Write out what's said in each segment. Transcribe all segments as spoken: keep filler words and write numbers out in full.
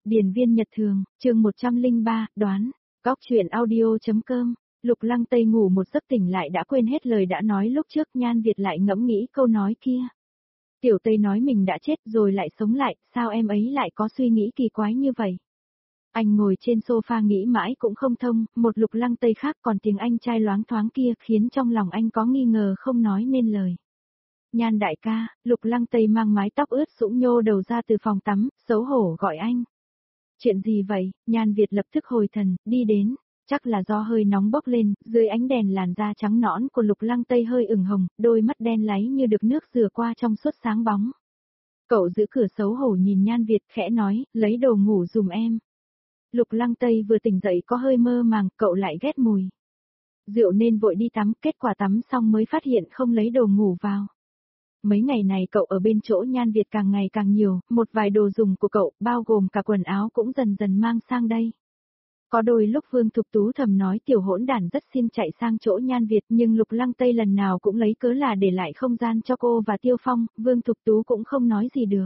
Điền viên nhật thường, chương một trăm lẻ ba, đoán, góc truyện audio.com, Lục Lăng Tây ngủ một giấc tỉnh lại đã quên hết lời đã nói lúc trước. Nhan Việt lại ngẫm nghĩ câu nói kia. Tiểu Tây nói mình đã chết rồi lại sống lại, sao em ấy lại có suy nghĩ kỳ quái như vậy? Anh ngồi trên sofa nghĩ mãi cũng không thông, một Lục Lăng Tây khác còn tiếng anh trai loáng thoáng kia khiến trong lòng anh có nghi ngờ không nói nên lời. Nhan đại ca, Lục Lăng Tây mang mái tóc ướt sũng nhô đầu ra từ phòng tắm, xấu hổ gọi anh. Chuyện gì vậy? Nhan Việt lập tức hồi thần, đi đến, chắc là do hơi nóng bốc lên, dưới ánh đèn làn da trắng nõn của Lục Lăng Tây hơi ửng hồng, đôi mắt đen láy như được nước rửa qua trong suốt sáng bóng. Cậu giữ cửa xấu hổ nhìn Nhan Việt khẽ nói, lấy đồ ngủ dùm em. Lục Lăng Tây vừa tỉnh dậy có hơi mơ màng, cậu lại ghét mùi rượu nên vội đi tắm, kết quả tắm xong mới phát hiện không lấy đồ ngủ vào. Mấy ngày này cậu ở bên chỗ Nhan Việt càng ngày càng nhiều, một vài đồ dùng của cậu, bao gồm cả quần áo cũng dần dần mang sang đây. Có đôi lúc Vương Thục Tú thầm nói tiểu hỗn đản rất xin chạy sang chỗ Nhan Việt, nhưng Lục Lăng Tây lần nào cũng lấy cớ là để lại không gian cho cô và Tiêu Phong, Vương Thục Tú cũng không nói gì được.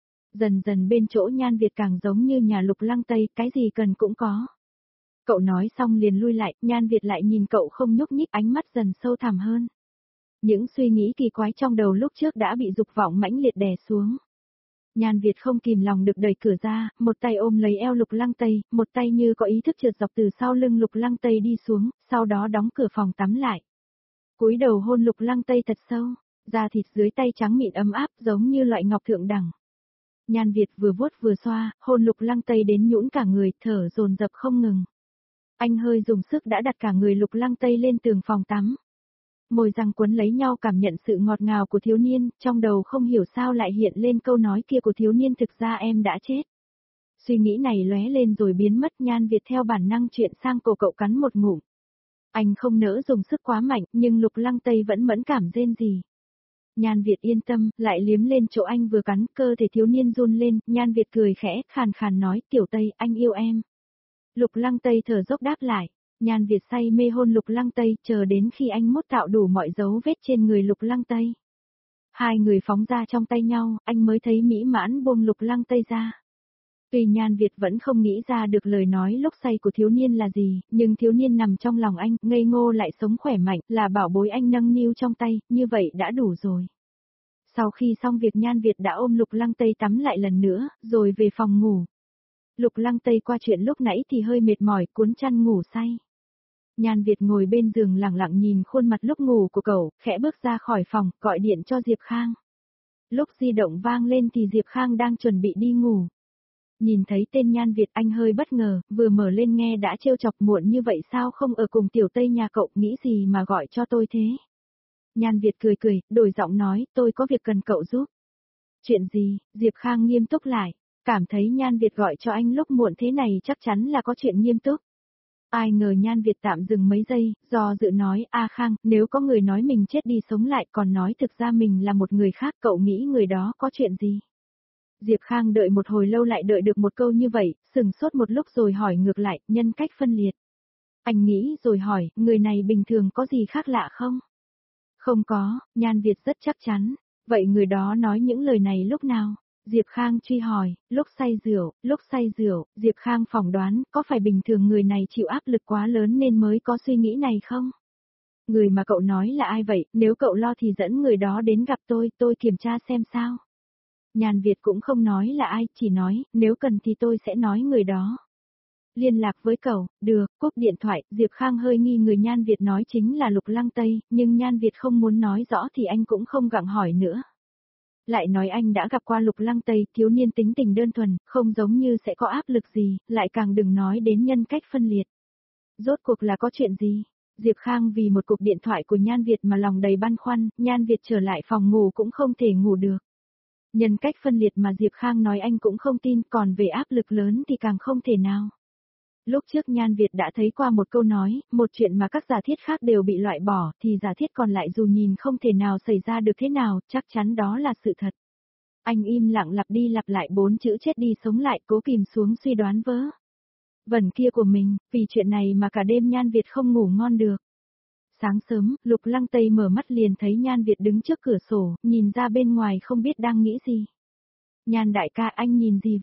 Dần dần bên chỗ Nhan Việt càng giống như nhà Lục Lăng Tây, cái gì cần cũng có. Cậu nói xong liền lui lại, Nhan Việt lại nhìn cậu không nhúc nhích, ánh mắt dần sâu thẳm hơn. Những suy nghĩ kỳ quái trong đầu lúc trước đã bị dục vọng mãnh liệt đè xuống. Nhan Việt không kìm lòng được đẩy cửa ra, một tay ôm lấy eo Lục Lăng Tây, một tay như có ý thức trượt dọc từ sau lưng Lục Lăng Tây đi xuống, sau đó đóng cửa phòng tắm lại. Cúi đầu hôn Lục Lăng Tây thật sâu, da thịt dưới tay trắng mịn ấm áp giống như loại ngọc thượng đẳng. Nhan Việt vừa vuốt vừa xoa, hôn Lục Lăng Tây đến nhũn cả người, thở dồn dập không ngừng. Anh hơi dùng sức đã đặt cả người Lục Lăng Tây lên tường phòng tắm. Môi răng quấn lấy nhau cảm nhận sự ngọt ngào của thiếu niên, trong đầu không hiểu sao lại hiện lên câu nói kia của thiếu niên, thực ra em đã chết. Suy nghĩ này lóe lên rồi biến mất. Nhan Việt theo bản năng chuyện sang cổ cậu cắn một ngụm. Anh không nỡ dùng sức quá mạnh, nhưng Lục Lăng Tây vẫn mẫn cảm rên rỉ. Nhan Việt yên tâm, lại liếm lên chỗ anh vừa cắn, cơ thể thiếu niên run lên, Nhan Việt cười khẽ, khàn khàn nói, tiểu Tây, anh yêu em. Lục Lăng Tây thở dốc đáp lại. Nhan Việt say mê hôn Lục Lăng Tây, chờ đến khi anh mốt tạo đủ mọi dấu vết trên người Lục Lăng Tây. Hai người phóng ra trong tay nhau, anh mới thấy mỹ mãn buông Lục Lăng Tây ra. Tuy Nhan Việt vẫn không nghĩ ra được lời nói lúc say của thiếu niên là gì, nhưng thiếu niên nằm trong lòng anh, ngây ngô lại sống khỏe mạnh, là bảo bối anh nâng niu trong tay, như vậy đã đủ rồi. Sau khi xong việc Nhan Việt đã ôm Lục Lăng Tây tắm lại lần nữa, rồi về phòng ngủ. Lục Lăng Tây qua chuyện lúc nãy thì hơi mệt mỏi, cuốn chăn ngủ say. Nhan Việt ngồi bên giường lặng lặng nhìn khuôn mặt lúc ngủ của cậu, khẽ bước ra khỏi phòng, gọi điện cho Diệp Khang. Lúc di động vang lên thì Diệp Khang đang chuẩn bị đi ngủ. Nhìn thấy tên Nhan Việt anh hơi bất ngờ, vừa mở lên nghe đã trêu chọc, muộn như vậy sao không ở cùng tiểu Tây nhà cậu, nghĩ gì mà gọi cho tôi thế? Nhan Việt cười cười, đổi giọng nói, tôi có việc cần cậu giúp. Chuyện gì? Diệp Khang nghiêm túc lại, cảm thấy Nhan Việt gọi cho anh lúc muộn thế này chắc chắn là có chuyện nghiêm túc. Ai ngờ Nhan Việt tạm dừng mấy giây, do dự nói, A Khang, nếu có người nói mình chết đi sống lại còn nói thực ra mình là một người khác, cậu nghĩ người đó có chuyện gì? Diệp Khang đợi một hồi lâu lại đợi được một câu như vậy, sừng sốt một lúc rồi hỏi ngược lại, nhân cách phân liệt. Anh nghĩ rồi hỏi, người này bình thường có gì khác lạ không? Không có, Nhan Việt rất chắc chắn. Vậy người đó nói những lời này lúc nào? Diệp Khang truy hỏi, lúc say rượu, lúc say rượu, Diệp Khang phỏng đoán, có phải bình thường người này chịu áp lực quá lớn nên mới có suy nghĩ này không? Người mà cậu nói là ai vậy, nếu cậu lo thì dẫn người đó đến gặp tôi, tôi kiểm tra xem sao. Nhan Việt cũng không nói là ai, chỉ nói, nếu cần thì tôi sẽ nói người đó. Liên lạc với cậu, được, cúp điện thoại, Diệp Khang hơi nghi người Nhan Việt nói chính là Lục Lăng Tây, nhưng Nhan Việt không muốn nói rõ thì anh cũng không gặng hỏi nữa. Lại nói anh đã gặp qua Lục Lăng Tây, thiếu niên tính tình đơn thuần, không giống như sẽ có áp lực gì, lại càng đừng nói đến nhân cách phân liệt. Rốt cuộc là có chuyện gì? Diệp Khang vì một cuộc điện thoại của Nhan Việt mà lòng đầy băn khoăn, Nhan Việt trở lại phòng ngủ cũng không thể ngủ được. Nhân cách phân liệt mà Diệp Khang nói anh cũng không tin, còn về áp lực lớn thì càng không thể nào. Lúc trước Nhan Việt đã thấy qua một câu nói, một chuyện mà các giả thiết khác đều bị loại bỏ, thì giả thiết còn lại dù nhìn không thể nào xảy ra được thế nào, chắc chắn đó là sự thật. Anh im lặng lặp đi lặp lại bốn chữ chết đi sống lại, cố kìm xuống suy đoán vớ vẩn kia của mình, vì chuyện này mà cả đêm Nhan Việt không ngủ ngon được. Sáng sớm, Lục Lăng Tây mở mắt liền thấy Nhan Việt đứng trước cửa sổ, nhìn ra bên ngoài không biết đang nghĩ gì. Nhan đại ca, anh nhìn gì vậy?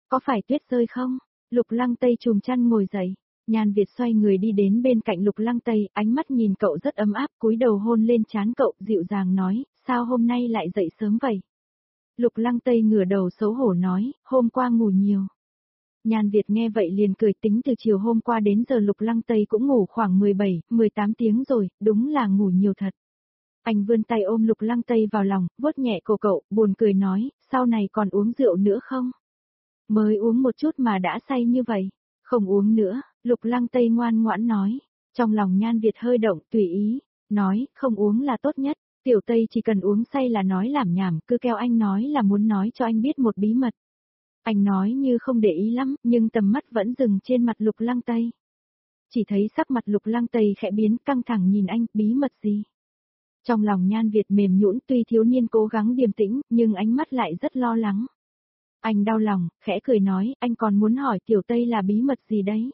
Có phải tuyết rơi không? Lục Lăng Tây chùm chăn ngồi dậy. Nhan Việt xoay người đi đến bên cạnh Lục Lăng Tây, ánh mắt nhìn cậu rất ấm áp, cúi đầu hôn lên trán cậu, dịu dàng nói, sao hôm nay lại dậy sớm vậy? Lục Lăng Tây ngửa đầu xấu hổ nói, hôm qua ngủ nhiều. Nhan Việt nghe vậy liền cười, tính từ chiều hôm qua đến giờ Lục Lăng Tây cũng ngủ khoảng mười bảy, mười tám tiếng rồi, đúng là ngủ nhiều thật. Anh vươn tay ôm Lục Lăng Tây vào lòng, vuốt nhẹ cổ cậu, buồn cười nói, sau này còn uống rượu nữa không? Mới uống một chút mà đã say như vậy. Không uống nữa, Lục Lăng Tây ngoan ngoãn nói. Trong lòng Nhan Việt hơi động, tùy ý, nói, không uống là tốt nhất. Tiểu Tây chỉ cần uống say là nói lảm nhảm, cứ kêu anh nói là muốn nói cho anh biết một bí mật. Anh nói như không để ý lắm, nhưng tầm mắt vẫn dừng trên mặt Lục Lăng Tây. Chỉ thấy sắc mặt Lục Lăng Tây khẽ biến, căng thẳng nhìn anh, bí mật gì? Trong lòng Nhan Việt mềm nhũn, tuy thiếu niên cố gắng điềm tĩnh, nhưng ánh mắt lại rất lo lắng. Anh đau lòng, khẽ cười nói, anh còn muốn hỏi Tiểu Tây là bí mật gì đấy?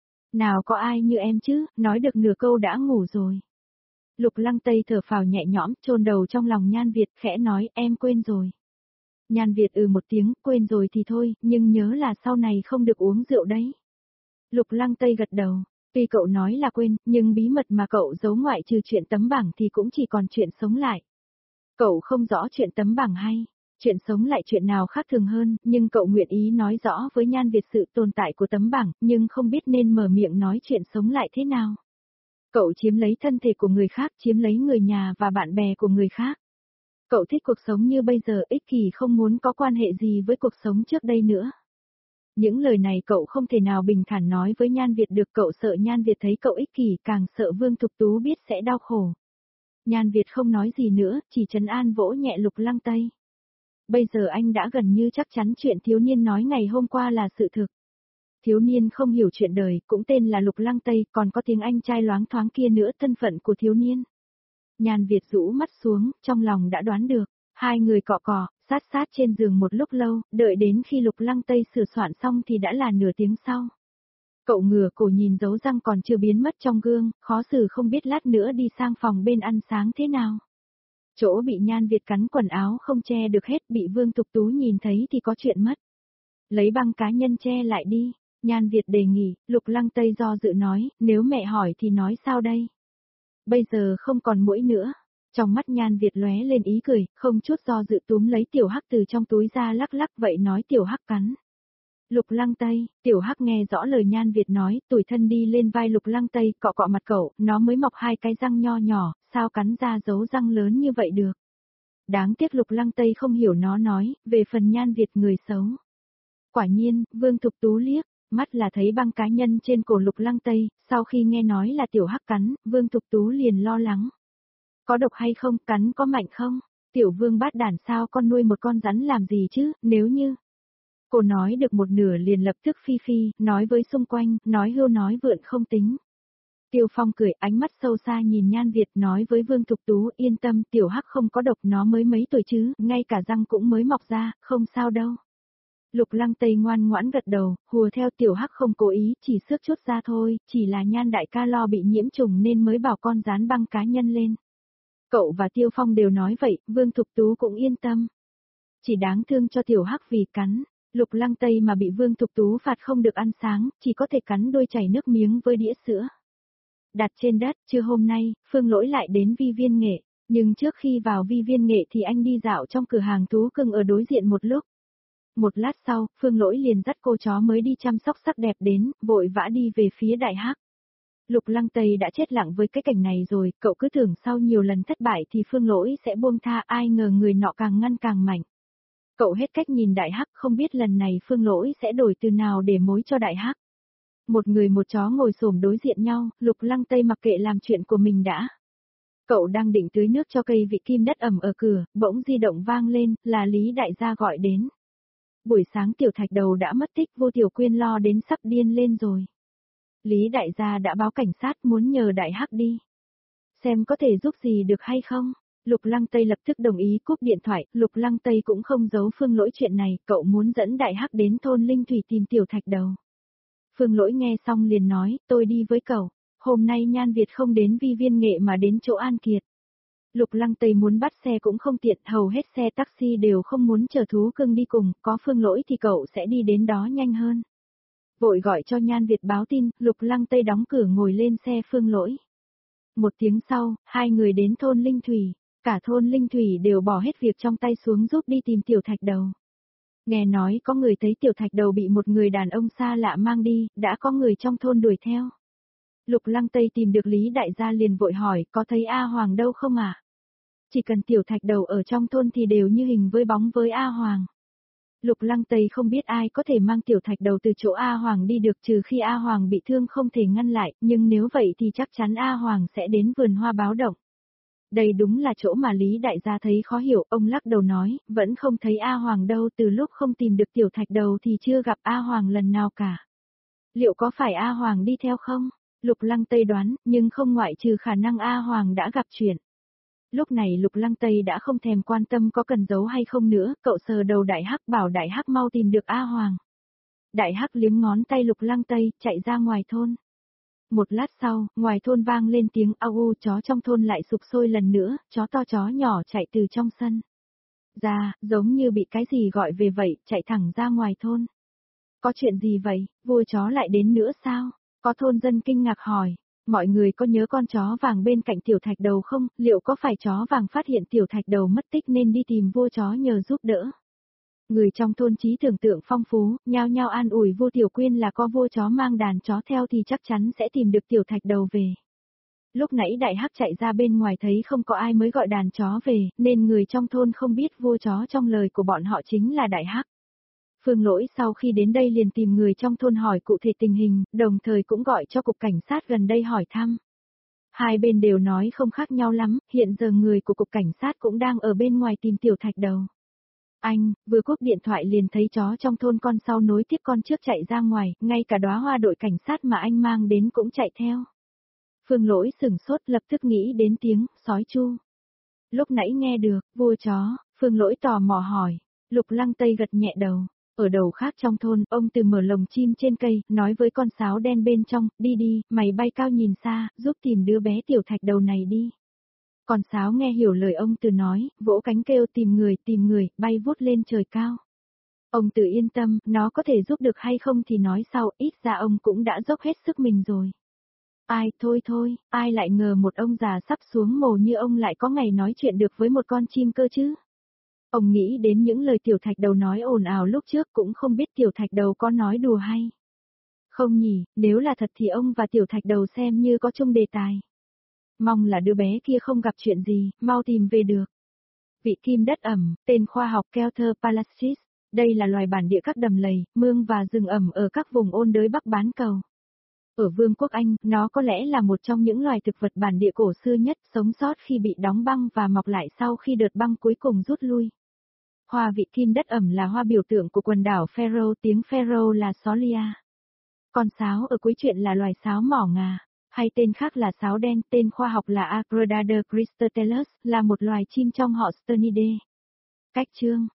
Nào có ai như em chứ, nói được nửa câu đã ngủ rồi. Lục Lăng Tây thở phào nhẹ nhõm, chôn đầu trong lòng Nhan Việt, khẽ nói, em quên rồi. Nhan Việt ừ một tiếng, quên rồi thì thôi, nhưng nhớ là sau này không được uống rượu đấy. Lục Lăng Tây gật đầu, tuy cậu nói là quên, nhưng bí mật mà cậu giấu ngoại trừ chuyện tấm bảng thì cũng chỉ còn chuyện sống lại. Cậu không rõ chuyện tấm bảng hay, chuyện sống lại chuyện nào khác thường hơn, nhưng cậu nguyện ý nói rõ với Nhan Việt sự tồn tại của tấm bảng, nhưng không biết nên mở miệng nói chuyện sống lại thế nào. Cậu chiếm lấy thân thể của người khác, chiếm lấy người nhà và bạn bè của người khác. Cậu thích cuộc sống như bây giờ, ích kỷ không muốn có quan hệ gì với cuộc sống trước đây nữa. Những lời này cậu không thể nào bình thản nói với Nhan Việt được, cậu sợ Nhan Việt thấy cậu ích kỷ, càng sợ Vương Thục Tú biết sẽ đau khổ. Nhan Việt không nói gì nữa, chỉ trấn an vỗ nhẹ Lục Lăng Tây. Bây giờ anh đã gần như chắc chắn chuyện thiếu niên nói ngày hôm qua là sự thực. Thiếu niên không hiểu chuyện đời, cũng tên là Lục Lăng Tây, còn có tiếng anh trai loáng thoáng kia nữa, thân phận của thiếu niên. Nhan Việt rũ mắt xuống, trong lòng đã đoán được. Hai người cọ cọ, sát sát trên giường một lúc lâu, đợi đến khi Lục Lăng Tây sửa soạn xong thì đã là nửa tiếng sau. Cậu ngửa cổ nhìn dấu răng còn chưa biến mất trong gương, khó xử không biết lát nữa đi sang phòng bên ăn sáng thế nào. Chỗ bị Nhan Việt cắn quần áo không che được hết, bị Vương Thục Tú nhìn thấy thì có chuyện mất. Lấy băng cá nhân che lại đi, Nhan Việt đề nghị, Lục Lăng Tây do dự nói, nếu mẹ hỏi thì nói sao đây? Bây giờ không còn mũi nữa. Trong mắt Nhan Việt lóe lên ý cười, không chút do dự túm lấy Tiểu Hắc từ trong túi ra lắc lắc, vậy nói Tiểu Hắc cắn. Lục Lăng Tây, Tiểu Hắc nghe rõ lời Nhan Việt nói, tủi thân đi lên vai Lục Lăng Tây, cọ cọ mặt cậu, nó mới mọc hai cái răng nho nhỏ, sao cắn ra dấu răng lớn như vậy được. Đáng tiếc Lục Lăng Tây không hiểu nó nói, về phần Nhan Việt người xấu. Quả nhiên, Vương Thục Tú liếc, mắt là thấy băng cá nhân trên cổ Lục Lăng Tây, sau khi nghe nói là Tiểu Hắc cắn, Vương Thục Tú liền lo lắng. Có độc hay không, cắn có mạnh không? Tiểu Vương bát đản, sao con nuôi một con rắn làm gì chứ, nếu như... Cô nói được một nửa liền lập tức phi phi, nói với xung quanh, nói hưu nói vượn không tính. Tiêu Phong cười, ánh mắt sâu xa nhìn Nhan Việt, nói với Vương Thục Tú, yên tâm, Tiểu Hắc không có độc, nó mới mấy tuổi chứ, ngay cả răng cũng mới mọc ra, không sao đâu. Lục Lăng Tây ngoan ngoãn gật đầu, hùa theo, Tiểu Hắc không cố ý, chỉ xước chút ra thôi, chỉ là Nhan đại ca lo bị nhiễm trùng nên mới bảo con dán băng cá nhân lên. Cậu và Tiêu Phong đều nói vậy, Vương Thục Tú cũng yên tâm. Chỉ đáng thương cho Tiểu Hắc vì cắn, Lục Lăng Tây mà bị Vương Thục Tú phạt không được ăn sáng, chỉ có thể cắn đôi chảy nước miếng với đĩa sữa. Đặt trên đất, trưa hôm nay, Phương Lỗi lại đến Vi Viên Nghệ, nhưng trước khi vào Vi Viên Nghệ thì anh đi dạo trong cửa hàng thú cưng ở đối diện một lúc. Một lát sau, Phương Lỗi liền dắt cô chó mới đi chăm sóc sắc đẹp đến, vội vã đi về phía Đại Hắc. Lục Lăng Tây đã chết lặng với cái cảnh này rồi, cậu cứ tưởng sau nhiều lần thất bại thì Phương Lỗi sẽ buông tha, ai ngờ người nọ càng ngăn càng mạnh. Cậu hết cách nhìn Đại Hắc, không biết lần này Phương Lỗi sẽ đổi từ nào để mối cho Đại Hắc. Một người một chó ngồi xổm đối diện nhau, Lục Lăng Tây mặc kệ làm chuyện của mình đã. Cậu đang định tưới nước cho cây vị kim đất ẩm ở cửa, bỗng di động vang lên, là Lý Đại gia gọi đến. Buổi sáng Tiểu Thạch Đầu đã mất tích, Vô Tiểu Quyên lo đến sắp điên lên rồi. Lý Đại gia đã báo cảnh sát, muốn nhờ Đại Hắc đi. Xem có thể giúp gì được hay không? Lục Lăng Tây lập tức đồng ý cúp điện thoại, Lục Lăng Tây cũng không giấu Phương Lỗi chuyện này, cậu muốn dẫn Đại Hắc đến thôn Linh Thủy tìm Tiểu Thạch Đầu. Phương Lỗi nghe xong liền nói, tôi đi với cậu, hôm nay Nhan Việt không đến Vi Viên Nghệ mà đến chỗ An Kiệt. Lục Lăng Tây muốn bắt xe cũng không tiện, hầu hết xe taxi đều không muốn chờ thú cưng đi cùng, có Phương Lỗi thì cậu sẽ đi đến đó nhanh hơn. Vội gọi cho Nhan Việt báo tin, Lục Lăng Tây đóng cửa ngồi lên xe Phương Lỗi. Một tiếng sau, hai người đến thôn Linh Thủy, cả thôn Linh Thủy đều bỏ hết việc trong tay xuống giúp đi tìm Tiểu Thạch Đầu. Nghe nói có người thấy Tiểu Thạch Đầu bị một người đàn ông xa lạ mang đi, đã có người trong thôn đuổi theo. Lục Lăng Tây tìm được Lý Đại gia liền vội hỏi, có thấy A Hoàng đâu không ạ? À? Chỉ cần Tiểu Thạch Đầu ở trong thôn thì đều như hình với bóng với A Hoàng. Lục Lăng Tây không biết ai có thể mang Tiểu Thạch Đầu từ chỗ A Hoàng đi được trừ khi A Hoàng bị thương không thể ngăn lại, nhưng nếu vậy thì chắc chắn A Hoàng sẽ đến vườn hoa báo động. Đây đúng là chỗ mà Lý Đại gia thấy khó hiểu, ông lắc đầu nói, vẫn không thấy A Hoàng đâu, từ lúc không tìm được Tiểu Thạch Đầu thì chưa gặp A Hoàng lần nào cả. Liệu có phải A Hoàng đi theo không? Lục Lăng Tây đoán, nhưng không ngoại trừ khả năng A Hoàng đã gặp chuyện. Lúc này Lục Lăng Tây đã không thèm quan tâm có cần giấu hay không nữa, cậu sờ đầu Đại Hắc bảo Đại Hắc mau tìm được A Hoàng. Đại Hắc liếm ngón tay Lục Lăng Tây, chạy ra ngoài thôn. Một lát sau, ngoài thôn vang lên tiếng au u, chó trong thôn lại sục sôi lần nữa, chó to chó nhỏ chạy từ trong sân ra, giống như bị cái gì gọi về vậy, chạy thẳng ra ngoài thôn. Có chuyện gì vậy, vua chó lại đến nữa sao? Có thôn dân kinh ngạc hỏi, mọi người có nhớ con chó vàng bên cạnh Tiểu Thạch Đầu không, liệu có phải chó vàng phát hiện Tiểu Thạch Đầu mất tích nên đi tìm vua chó nhờ giúp đỡ? Người trong thôn trí tưởng tượng phong phú, nhao nhao an ủi vua Tiểu Quyên là có vua chó mang đàn chó theo thì chắc chắn sẽ tìm được Tiểu Thạch Đầu về. Lúc nãy Đại Hắc chạy ra bên ngoài thấy không có ai mới gọi đàn chó về, nên người trong thôn không biết vua chó trong lời của bọn họ chính là Đại Hắc. Phương Lỗi sau khi đến đây liền tìm người trong thôn hỏi cụ thể tình hình, đồng thời cũng gọi cho cục cảnh sát gần đây hỏi thăm. Hai bên đều nói không khác nhau lắm, hiện giờ người của cục cảnh sát cũng đang ở bên ngoài tìm Tiểu Thạch Đầu. Anh, vừa cúp điện thoại liền thấy chó trong thôn con sau nối tiếp con trước chạy ra ngoài, ngay cả đóa hoa đội cảnh sát mà anh mang đến cũng chạy theo. Phương Lỗi sửng sốt lập tức nghĩ đến tiếng, sói chu. Lúc nãy nghe được, vua chó, Phương Lỗi tò mò hỏi, Lục Lăng Tây gật nhẹ đầu. Ở đầu khác trong thôn, ông từ mở lồng chim trên cây, nói với con sáo đen bên trong, đi đi, mày bay cao nhìn xa, giúp tìm đứa bé Tiểu Thạch Đầu này đi. Con sáo nghe hiểu lời ông từ nói, vỗ cánh kêu tìm người, tìm người, bay vút lên trời cao. Ông Từ yên tâm, nó có thể giúp được hay không thì nói sau, ít ra ông cũng đã dốc hết sức mình rồi. Ai, thôi thôi, ai lại ngờ một ông già sắp xuống mồ như ông lại có ngày nói chuyện được với một con chim cơ chứ. Ông nghĩ đến những lời Tiểu Thạch Đầu nói ồn ào lúc trước cũng không biết Tiểu Thạch Đầu có nói đùa hay. Không nhỉ, nếu là thật thì ông và Tiểu Thạch Đầu xem như có chung đề tài. Mong là đứa bé kia không gặp chuyện gì, mau tìm về được. Vị kim đất ẩm, tên khoa học Kelter palastris, đây là loài bản địa các đầm lầy, mương và rừng ẩm ở các vùng ôn đới Bắc bán cầu. Ở Vương quốc Anh, nó có lẽ là một trong những loài thực vật bản địa cổ xưa nhất, sống sót khi bị đóng băng và mọc lại sau khi đợt băng cuối cùng rút lui. Hoa vị kim đất ẩm là hoa biểu tượng của quần đảo Faroe, tiếng Faroe là Solia. Con sáo ở cuối truyện là loài sáo mỏ ngà, hay tên khác là sáo đen, tên khoa học là Agrodader cristatellus, là một loài chim trong họ Sternidae. Cách chương